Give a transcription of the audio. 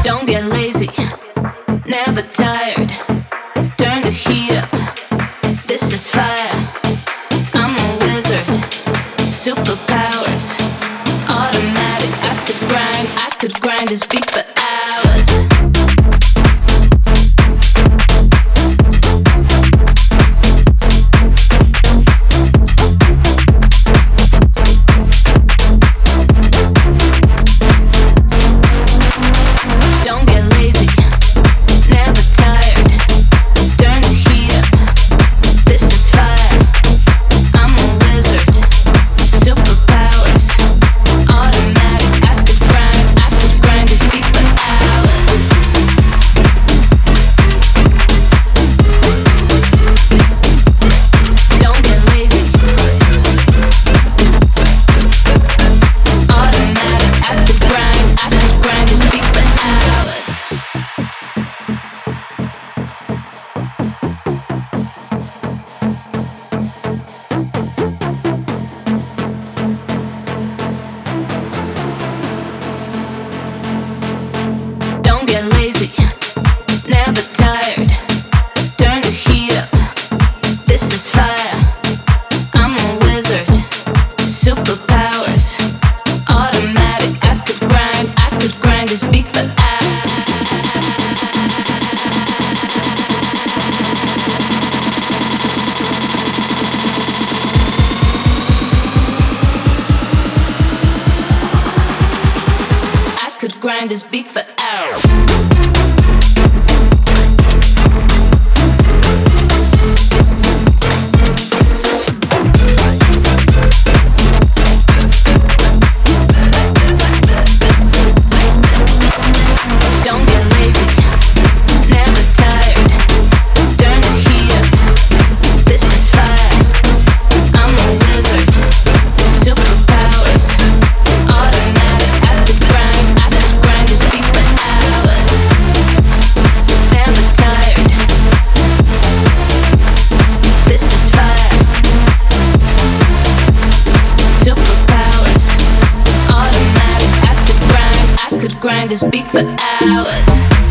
Don't get lazy, never tired. Turn the heat up, this is fire. I'm a wizard, superpowers, automatic. I could grind this beat for hours. Don't get lazy, never tired. Turn the heat up, this is fire. I'm a wizard, superpowers, automatic. I could grind this beat for hours. Don't get lazy, automatic. I could grind this beat for hours. Don't get lazy, never tired. Turn the heat up, this is fire. I'm a wizard, superpowers, automatic. I could grind this beat for hours. I could grind this beat for hours. Don't get lazy, never tired. Turn the heat up, this is fire. I'm a wizard, superpowers, automatic. I could grind this beat for hours. Never tired, this is fire. Superpowers, automatic. I could grind this beat for hours.